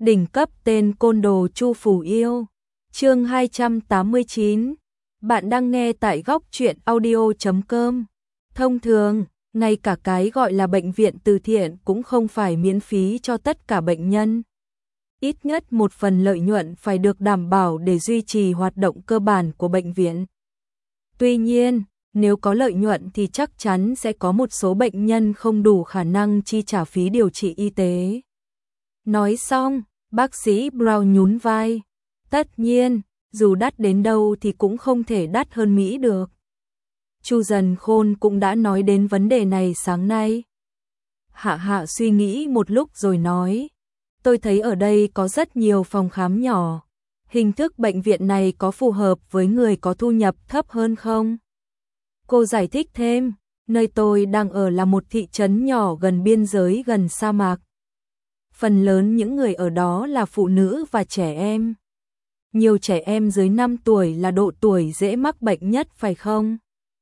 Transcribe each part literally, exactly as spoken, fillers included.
Đỉnh cấp tên côn đồ Chu Phủ Yêu. Chương hai trăm tám mươi chín. Bạn đang nghe tại góc truyện audio chấm com. Thông thường, ngay cả cái gọi là bệnh viện từ thiện cũng không phải miễn phí cho tất cả bệnh nhân. Ít nhất một phần lợi nhuận phải được đảm bảo để duy trì hoạt động cơ bản của bệnh viện. Tuy nhiên, nếu có lợi nhuận thì chắc chắn sẽ có một số bệnh nhân không đủ khả năng chi trả phí điều trị y tế. Nói xong, bác sĩ Brown nhún vai. Tất nhiên, dù đắt đến đâu thì cũng không thể đắt hơn Mỹ được. Chu Dần Khôn cũng đã nói đến vấn đề này sáng nay. Hạ Hạ suy nghĩ một lúc rồi nói, tôi thấy ở đây có rất nhiều phòng khám nhỏ. Hình thức bệnh viện này có phù hợp với người có thu nhập thấp hơn không? Cô giải thích thêm, nơi tôi đang ở là một thị trấn nhỏ gần biên giới gần sa mạc. Phần lớn những người ở đó là phụ nữ và trẻ em. Nhiều trẻ em dưới năm tuổi là độ tuổi dễ mắc bệnh nhất phải không?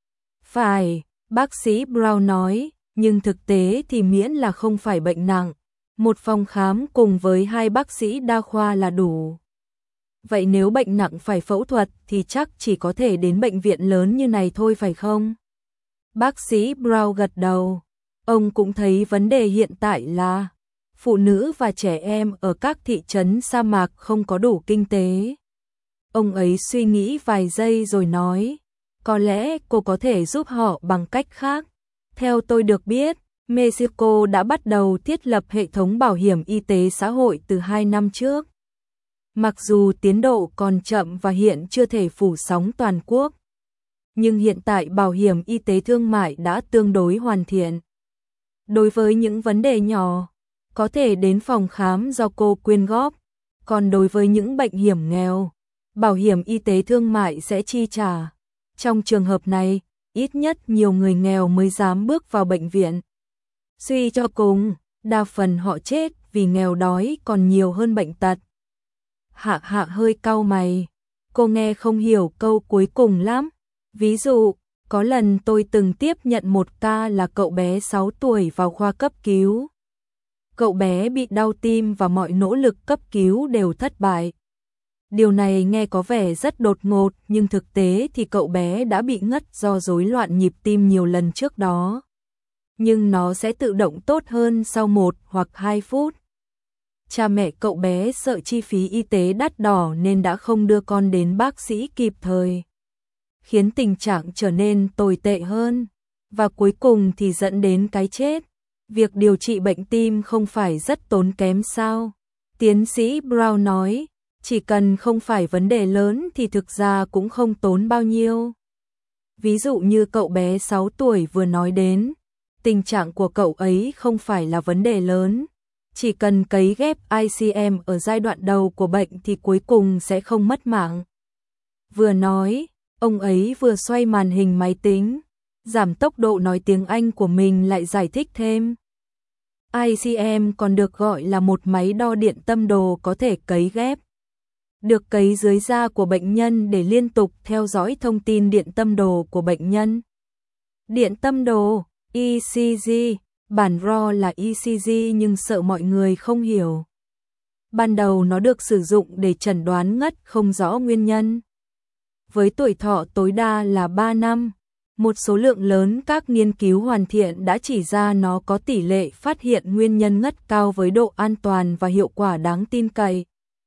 Phải, bác sĩ Brown nói, nhưng thực tế thì miễn là không phải bệnh nặng, một phòng khám cùng với hai bác sĩ đa khoa là đủ. Vậy nếu bệnh nặng phải phẫu thuật thì chắc chỉ có thể đến bệnh viện lớn như này thôi phải không? Bác sĩ Brown gật đầu. Ông cũng thấy vấn đề hiện tại là phụ nữ và trẻ em ở các thị trấn sa mạc không có đủ kinh tế. Ông ấy suy nghĩ vài giây rồi nói, có lẽ cô có thể giúp họ bằng cách khác. Theo tôi được biết, Mexico đã bắt đầu thiết lập hệ thống bảo hiểm y tế xã hội từ hai năm trước. Mặc dù tiến độ còn chậm và hiện chưa thể phủ sóng toàn quốc, nhưng hiện tại bảo hiểm y tế thương mại đã tương đối hoàn thiện. Đối với những vấn đề nhỏ, có thể đến phòng khám do cô quyên góp, còn đối với những bệnh hiểm nghèo, bảo hiểm y tế thương mại sẽ chi trả. Trong trường hợp này, ít nhất nhiều người nghèo mới dám bước vào bệnh viện. Suy cho cùng, đa phần họ chết vì nghèo đói còn nhiều hơn bệnh tật. Hạ Hạ hơi cau mày, cô nghe không hiểu câu cuối cùng lắm. Ví dụ, có lần tôi từng tiếp nhận một ca là cậu bé sáu tuổi vào khoa cấp cứu. Cậu bé bị đau tim và mọi nỗ lực cấp cứu đều thất bại. Điều này nghe có vẻ rất đột ngột, nhưng thực tế thì cậu bé đã bị ngất do rối loạn nhịp tim nhiều lần trước đó. Nhưng nó sẽ tự động tốt hơn sau một hoặc hai phút. Cha mẹ cậu bé sợ chi phí y tế đắt đỏ nên đã không đưa con đến bác sĩ kịp thời, khiến tình trạng trở nên tồi tệ hơn, và cuối cùng thì dẫn đến cái chết. Việc điều trị bệnh tim không phải rất tốn kém sao? Tiến sĩ Brown nói, chỉ cần không phải vấn đề lớn thì thực ra cũng không tốn bao nhiêu. Ví dụ như cậu bé sáu tuổi vừa nói đến, tình trạng của cậu ấy không phải là vấn đề lớn. Chỉ cần cấy ghép i xê em ở giai đoạn đầu của bệnh thì cuối cùng sẽ không mất mạng. Vừa nói, ông ấy vừa xoay màn hình máy tính, giảm tốc độ nói tiếng Anh của mình lại giải thích thêm. i xê em còn được gọi là một máy đo điện tâm đồ có thể cấy ghép. Được cấy dưới da của bệnh nhân để liên tục theo dõi thông tin điện tâm đồ của bệnh nhân. Điện tâm đồ, e xê giê, bản raw là e xê giê nhưng sợ mọi người không hiểu. Ban đầu nó được sử dụng để chẩn đoán ngất không rõ nguyên nhân. Với tuổi thọ tối đa là ba năm, một số lượng lớn các nghiên cứu hoàn thiện đã chỉ ra nó có tỷ lệ phát hiện nguyên nhân ngất cao với độ an toàn và hiệu quả đáng tin cậy.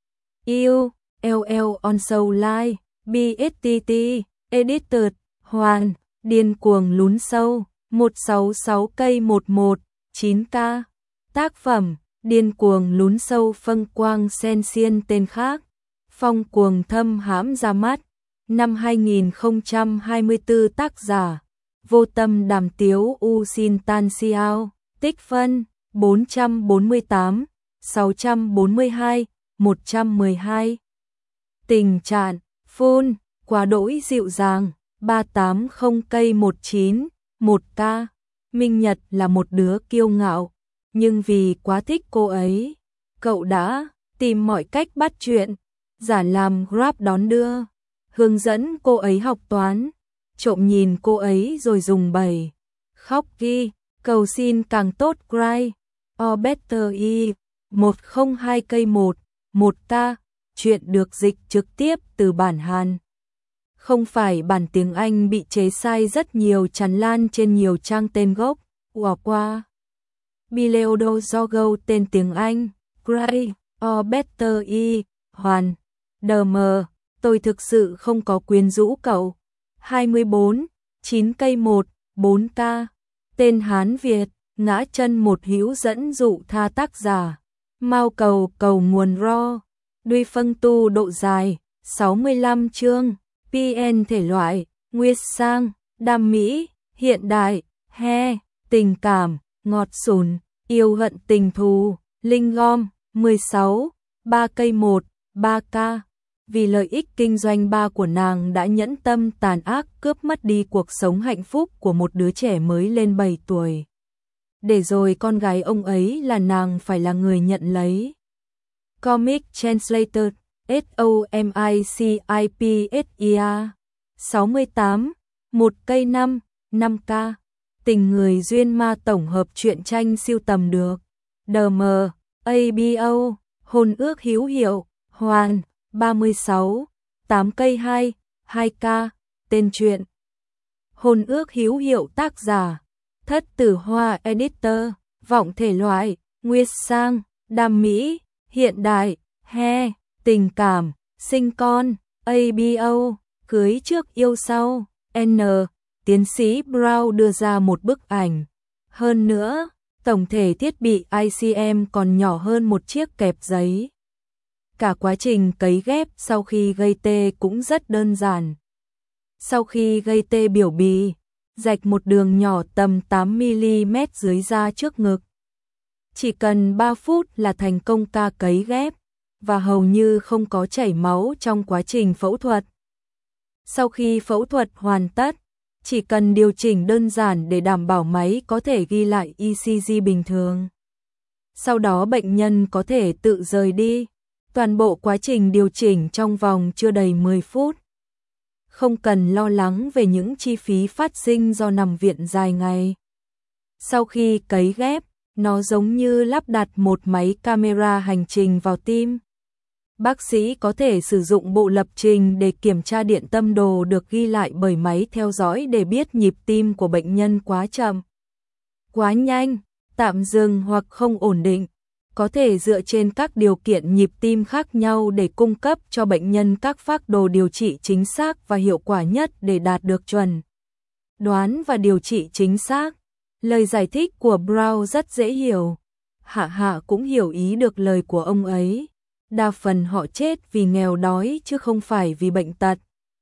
U, L L on show live, B S T T, edited, Hoàn, điên cuồng lún sâu, một sáu sáu cây một một, chín K. Tác phẩm, điên cuồng lún sâu phân quang sen xiên tên khác, phong cuồng thâm hãm ra mắt, năm hai nghìn không trăm hai mươi tư tác giả, vô tâm đàm tiếu u xin tan xiao, tích phân, bốn trăm bốn mươi tám, sáu trăm bốn mươi hai, một trăm mười hai. Tình trạng, phun, quá đỗi dịu dàng, ba tám không cây một chín, một K. Minh Nhật là một đứa kiêu ngạo, nhưng vì quá thích cô ấy, cậu đã tìm mọi cách bắt chuyện, giả làm Grab đón đưa, hướng dẫn cô ấy học toán, trộm nhìn cô ấy rồi dùng bẩy, khóc ghi, cầu xin càng tốt cry, or better if, một không hai cây một, một ca, chuyện được dịch trực tiếp từ bản Hàn. Không phải bản tiếng Anh bị chế sai rất nhiều tràn lan trên nhiều trang tên gốc, bỏ qua. Bileodo Zogo tên tiếng Anh, Gray, or Better E, Hoàn, đờ mờ, tôi thực sự không có quyến rũ cậu. hai mươi bốn, chín cây một, bốn ca, tên Hán Việt, ngã chân một hữu dẫn dụ tha tác giả. Mao cầu cầu nguồn ro, Duy phân tu độ dài, sáu mươi lăm chương, pê en thể loại, Nguyệt sang, đam mỹ, hiện đại, he, tình cảm, ngọt sùn, yêu hận tình thù, linh gom, mười sáu, ba cây một, ba ca. Vì lợi ích kinh doanh ba của nàng đã nhẫn tâm tàn ác cướp mất đi cuộc sống hạnh phúc của một đứa trẻ mới lên bảy tuổi. Để rồi con gái ông ấy là nàng phải là người nhận lấy. Comic Translator, S O M I C I P S I A, sáu mươi tám, một cây năm, năm ca. Tình người duyên ma tổng hợp truyện tranh siêu tầm được. đê em, A B O, hôn ước hữu hiệu, Hoàn, ba mươi sáu, tám cây hai, hai ca, tên truyện. Hôn ước hữu hiệu tác giả, Thất Tử Hoa Editor, vọng thể loại, Nguyệt sang, đam mỹ, hiện đại, he, tình cảm, sinh con, A B O, cưới trước yêu sau, N. Tiến sĩ Brown đưa ra một bức ảnh. Hơn nữa, tổng thể thiết bị I C M còn nhỏ hơn một chiếc kẹp giấy. Cả quá trình cấy ghép sau khi gây tê cũng rất đơn giản. Sau khi gây tê biểu bì, rạch một đường nhỏ tầm tám mi li mét dưới da trước ngực. Chỉ cần ba phút là thành công ca cấy ghép, và hầu như không có chảy máu trong quá trình phẫu thuật. Sau khi phẫu thuật hoàn tất, chỉ cần điều chỉnh đơn giản để đảm bảo máy có thể ghi lại E C G bình thường. Sau đó bệnh nhân có thể tự rời đi. Toàn bộ quá trình điều chỉnh trong vòng chưa đầy mười phút. Không cần lo lắng về những chi phí phát sinh do nằm viện dài ngày. Sau khi cấy ghép, nó giống như lắp đặt một máy camera hành trình vào tim. Bác sĩ có thể sử dụng bộ lập trình để kiểm tra điện tâm đồ được ghi lại bởi máy theo dõi để biết nhịp tim của bệnh nhân quá chậm, quá nhanh, tạm dừng hoặc không ổn định. Có thể dựa trên các điều kiện nhịp tim khác nhau để cung cấp cho bệnh nhân các phác đồ điều trị chính xác và hiệu quả nhất để đạt được chuẩn đoán và điều trị chính xác. Lời giải thích của Brown rất dễ hiểu. Hạ Hạ cũng hiểu ý được lời của ông ấy. Đa phần họ chết vì nghèo đói chứ không phải vì bệnh tật.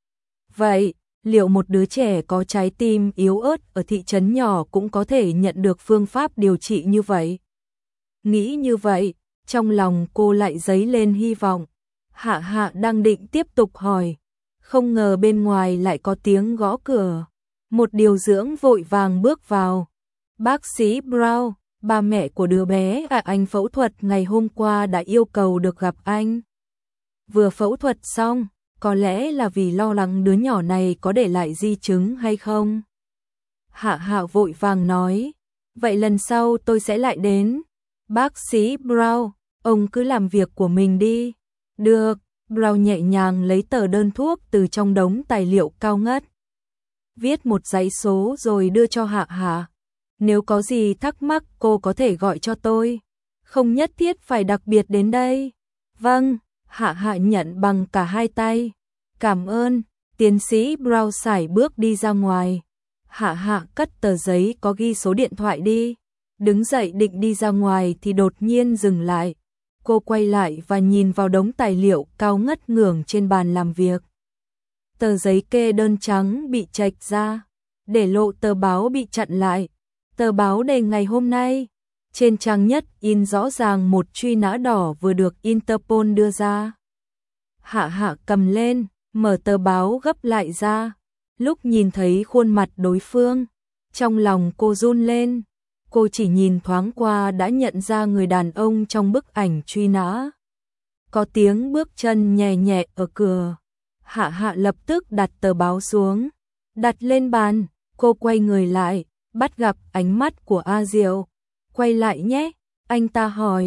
Vậy, liệu một đứa trẻ có trái tim yếu ớt ở thị trấn nhỏ cũng có thể nhận được phương pháp điều trị như vậy? Nghĩ như vậy, trong lòng cô lại dấy lên hy vọng. Hạ Hạ đang định tiếp tục hỏi, không ngờ bên ngoài lại có tiếng gõ cửa. Một điều dưỡng vội vàng bước vào. Bác sĩ Brown, ba mẹ của đứa bé à anh phẫu thuật ngày hôm qua đã yêu cầu được gặp anh. Vừa phẫu thuật xong, có lẽ là vì lo lắng đứa nhỏ này có để lại di chứng hay không. Hạ Hạ vội vàng nói, vậy lần sau tôi sẽ lại đến. Bác sĩ Brown, ông cứ làm việc của mình đi. Được, Brown nhẹ nhàng lấy tờ đơn thuốc từ trong đống tài liệu cao ngất. Viết một dãy số rồi đưa cho Hạ Hạ. Nếu có gì thắc mắc cô có thể gọi cho tôi. Không nhất thiết phải đặc biệt đến đây. Vâng, Hạ Hạ nhận bằng cả hai tay. Cảm ơn, tiến sĩ Brown sải bước đi ra ngoài. Hạ Hạ cất tờ giấy có ghi số điện thoại đi. Đứng dậy định đi ra ngoài thì đột nhiên dừng lại. Cô quay lại và nhìn vào đống tài liệu cao ngất ngưởng trên bàn làm việc. Tờ giấy kê đơn trắng bị chệch ra, để lộ tờ báo bị chặn lại. Tờ báo đề ngày hôm nay, trên trang nhất in rõ ràng một truy nã đỏ vừa được Interpol đưa ra. Hạ Hạ cầm lên, mở tờ báo gấp lại ra. Lúc nhìn thấy khuôn mặt đối phương, trong lòng cô run lên. Cô chỉ nhìn thoáng qua đã nhận ra người đàn ông trong bức ảnh truy nã. Có tiếng bước chân nhẹ nhẹ ở cửa. Hạ Hạ lập tức đặt tờ báo xuống, đặt lên bàn. Cô quay người lại, bắt gặp ánh mắt của A Diệu. Quay lại nhé, anh ta hỏi.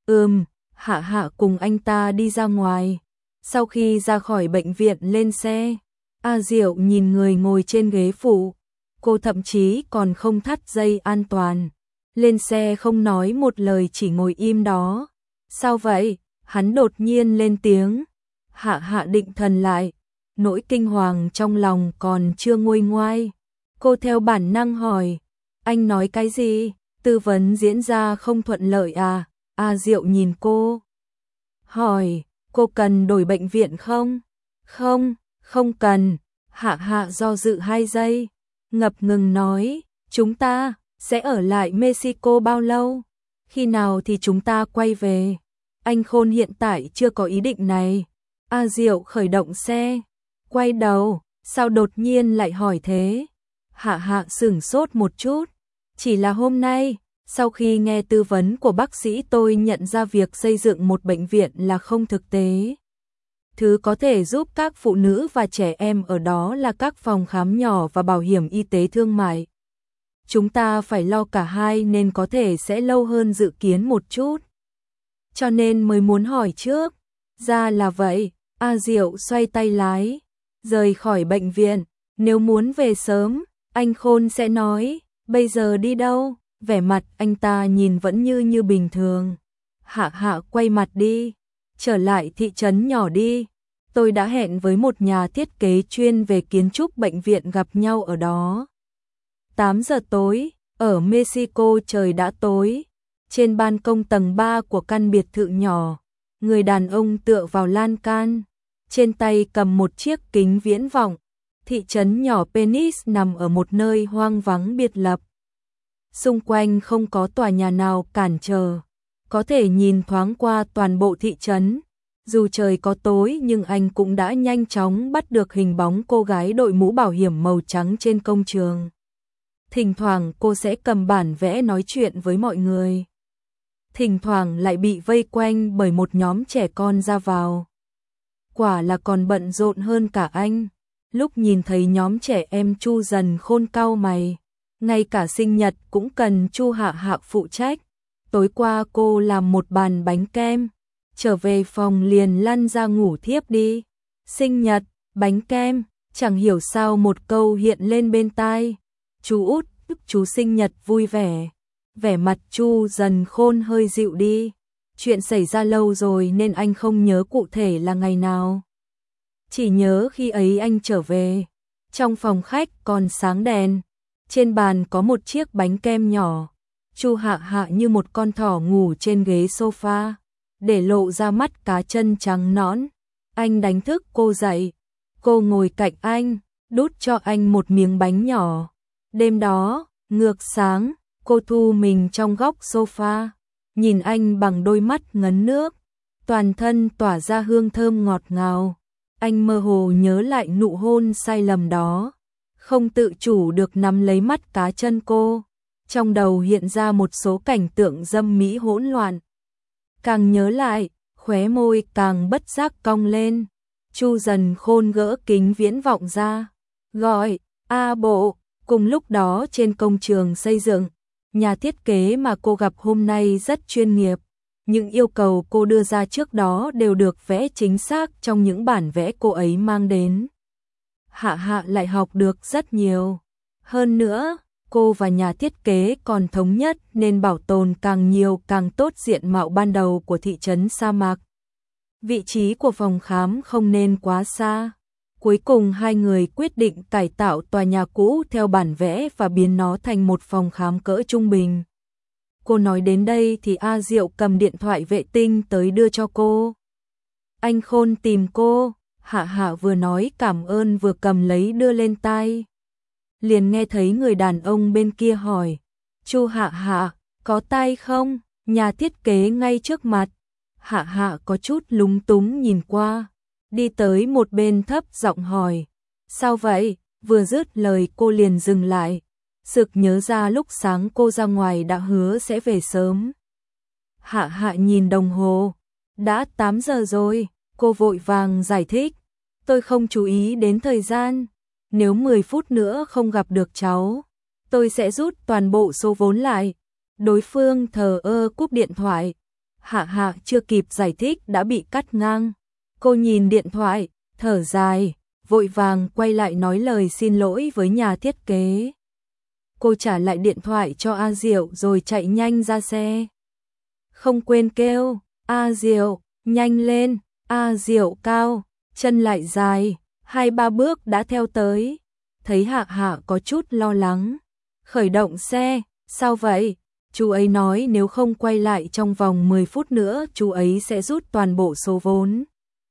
Ừm, Hạ Hạ cùng anh ta đi ra ngoài. Sau khi ra khỏi bệnh viện lên xe, A Diệu nhìn người ngồi trên ghế phụ, cô thậm chí còn không thắt dây an toàn. Lên xe không nói một lời chỉ ngồi im đó. Sao vậy? Hắn đột nhiên lên tiếng. Hạ Hạ định thần lại, nỗi kinh hoàng trong lòng còn chưa nguôi ngoai. Cô theo bản năng hỏi, anh nói cái gì? Tư vấn diễn ra không thuận lợi à? A Diệu nhìn cô, hỏi, cô cần đổi bệnh viện không? Không, không cần. Hạ Hạ do dự hai giây, ngập ngừng nói, chúng ta sẽ ở lại Mexico bao lâu? Khi nào thì chúng ta quay về? Anh Khôn hiện tại chưa có ý định này. A Diệu khởi động xe, quay đầu, sao đột nhiên lại hỏi thế? Hạ Hạ sửng sốt một chút, chỉ là hôm nay, sau khi nghe tư vấn của bác sĩ tôi nhận ra việc xây dựng một bệnh viện là không thực tế. Thứ có thể giúp các phụ nữ và trẻ em ở đó là các phòng khám nhỏ và bảo hiểm y tế thương mại. Chúng ta phải lo cả hai nên có thể sẽ lâu hơn dự kiến một chút. Cho nên mới muốn hỏi trước. Ra là vậy, A Diệu xoay tay lái, rời khỏi bệnh viện. Nếu muốn về sớm, anh Khôn sẽ nói, bây giờ đi đâu? Vẻ mặt anh ta nhìn vẫn như như bình thường. Hạ Hạ quay mặt đi, trở lại thị trấn nhỏ đi. Tôi đã hẹn với một nhà thiết kế chuyên về kiến trúc bệnh viện gặp nhau ở đó. tám giờ tối, ở Mexico trời đã tối. Trên ban công tầng ba của căn biệt thự nhỏ, người đàn ông tựa vào lan can, trên tay cầm một chiếc kính viễn vọng. Thị trấn nhỏ Penis nằm ở một nơi hoang vắng biệt lập. Xung quanh không có tòa nhà nào cản trở, có thể nhìn thoáng qua toàn bộ thị trấn. Dù trời có tối nhưng anh cũng đã nhanh chóng bắt được hình bóng cô gái đội mũ bảo hiểm màu trắng trên công trường. Thỉnh thoảng cô sẽ cầm bản vẽ nói chuyện với mọi người. Thỉnh thoảng lại bị vây quanh bởi một nhóm trẻ con ra vào. Quả là còn bận rộn hơn cả anh. Lúc nhìn thấy nhóm trẻ em Chu Dần Khôn cau mày, ngay cả sinh nhật cũng cần Chu Hạ Hạ phụ trách. Tối qua cô làm một bàn bánh kem, trở về phòng liền lăn ra ngủ thiếp đi. Sinh nhật, bánh kem, chẳng hiểu sao một câu hiện lên bên tai. Chú út, chú sinh nhật vui vẻ. Vẻ mặt Chu Dần Khôn hơi dịu đi. Chuyện xảy ra lâu rồi nên anh không nhớ cụ thể là ngày nào. Chỉ nhớ khi ấy anh trở về. Trong phòng khách còn sáng đèn. Trên bàn có một chiếc bánh kem nhỏ. Chu Hạ Hạ như một con thỏ ngủ trên ghế sofa, để lộ ra mắt cá chân trắng nõn. Anh đánh thức cô dậy. Cô ngồi cạnh anh, đút cho anh một miếng bánh nhỏ. Đêm đó, ngược sáng, cô thu mình trong góc sofa, nhìn anh bằng đôi mắt ngấn nước, toàn thân tỏa ra hương thơm ngọt ngào. Anh mơ hồ nhớ lại nụ hôn sai lầm đó, không tự chủ được nắm lấy mắt cá chân cô. Trong đầu hiện ra một số cảnh tượng dâm mỹ hỗn loạn. Càng nhớ lại, khóe môi càng bất giác cong lên. Chu Dần Khôn gỡ kính viễn vọng ra, gọi, A Bộ. Cùng lúc đó trên công trường xây dựng, nhà thiết kế mà cô gặp hôm nay rất chuyên nghiệp. Những yêu cầu cô đưa ra trước đó đều được vẽ chính xác trong những bản vẽ cô ấy mang đến. Hạ Hạ lại học được rất nhiều. Hơn nữa, cô và nhà thiết kế còn thống nhất nên bảo tồn càng nhiều càng tốt diện mạo ban đầu của thị trấn sa mạc. Vị trí của phòng khám không nên quá xa. Cuối cùng hai người quyết định cải tạo tòa nhà cũ theo bản vẽ và biến nó thành một phòng khám cỡ trung bình. Cô nói đến đây thì A Diệu cầm điện thoại vệ tinh tới đưa cho cô. Anh Khôn tìm cô. Hạ Hạ vừa nói cảm ơn vừa cầm lấy đưa lên tai. Liền nghe thấy người đàn ông bên kia hỏi, Chu Hạ Hạ, có tai không? Nhà thiết kế ngay trước mặt. Hạ Hạ có chút lúng túng nhìn qua, đi tới một bên thấp giọng hỏi, sao vậy? Vừa dứt lời cô liền dừng lại, sực nhớ ra lúc sáng cô ra ngoài đã hứa sẽ về sớm. Hạ Hạ nhìn đồng hồ, đã tám giờ rồi. Cô vội vàng giải thích, tôi không chú ý đến thời gian. Nếu mười phút nữa không gặp được cháu, tôi sẽ rút toàn bộ số vốn lại. Đối phương thờ ơ cúp điện thoại. Hạ Hạ chưa kịp giải thích đã bị cắt ngang. Cô nhìn điện thoại, thở dài, vội vàng quay lại nói lời xin lỗi với nhà thiết kế. Cô trả lại điện thoại cho A Diệu rồi chạy nhanh ra xe. Không quên kêu, A Diệu, nhanh lên, A Diệu cao, chân lại dài, hai ba bước đã theo tới. Thấy Hạ Hạ có chút lo lắng. Khởi động xe, sao vậy? Chú ấy nói nếu không quay lại trong vòng mười phút nữa chú ấy sẽ rút toàn bộ số vốn.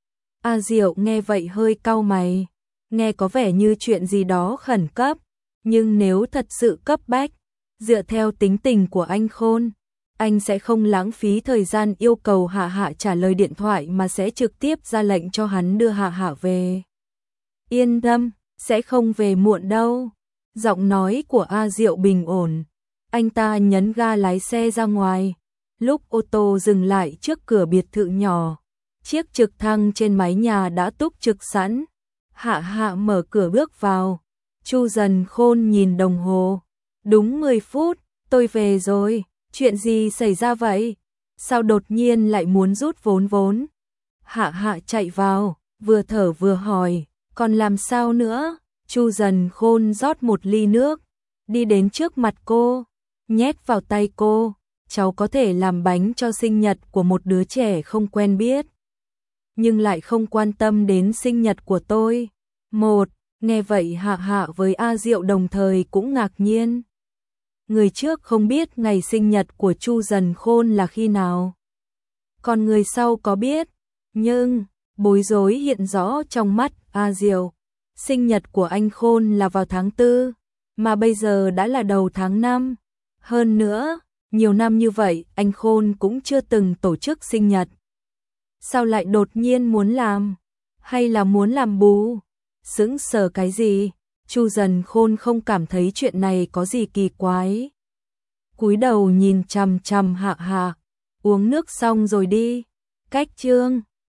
A Diệu nghe vậy hơi cau mày, nghe có vẻ như chuyện gì đó khẩn cấp, nhưng nếu thật sự cấp bách, dựa theo tính tình của anh Khôn, anh sẽ không lãng phí thời gian yêu cầu Hạ Hạ trả lời điện thoại mà sẽ trực tiếp ra lệnh cho hắn đưa Hạ Hạ về. Yên tâm, sẽ không về muộn đâu. Giọng nói của A Diệu bình ổn. Anh ta nhấn ga lái xe ra ngoài. Lúc ô tô dừng lại trước cửa biệt thự nhỏ, chiếc trực thăng trên mái nhà đã túc trực sẵn. Hạ Hạ mở cửa bước vào. Chu Dần Khôn nhìn đồng hồ. Đúng mười phút, tôi về rồi. Chuyện gì xảy ra vậy? Sao đột nhiên lại muốn rút vốn vốn? Hạ Hạ chạy vào, vừa thở vừa hỏi, còn làm sao nữa? Chu Dần Khôn rót một ly nước, đi đến trước mặt cô, nhét vào tay cô, cháu có thể làm bánh cho sinh nhật của một đứa trẻ không quen biết, nhưng lại không quan tâm đến sinh nhật của tôi. Một, nghe vậy Hạ Hạ với A Diệu đồng thời cũng ngạc nhiên. Người trước không biết ngày sinh nhật của Chu Dần Khôn là khi nào, còn người sau có biết, nhưng bối rối hiện rõ trong mắt A Diệu. Sinh nhật của anh Khôn là vào tháng tư, mà bây giờ đã là đầu tháng năm. Hơn nữa, nhiều năm như vậy anh Khôn cũng chưa từng tổ chức sinh nhật. Sao lại đột nhiên muốn làm? Hay là muốn làm bù? Sững sờ cái gì? Chu Dần Khôn không cảm thấy chuyện này có gì kỳ quái. Cúi đầu nhìn chằm chằm Hạ Hạ, uống nước xong rồi đi. Cách chương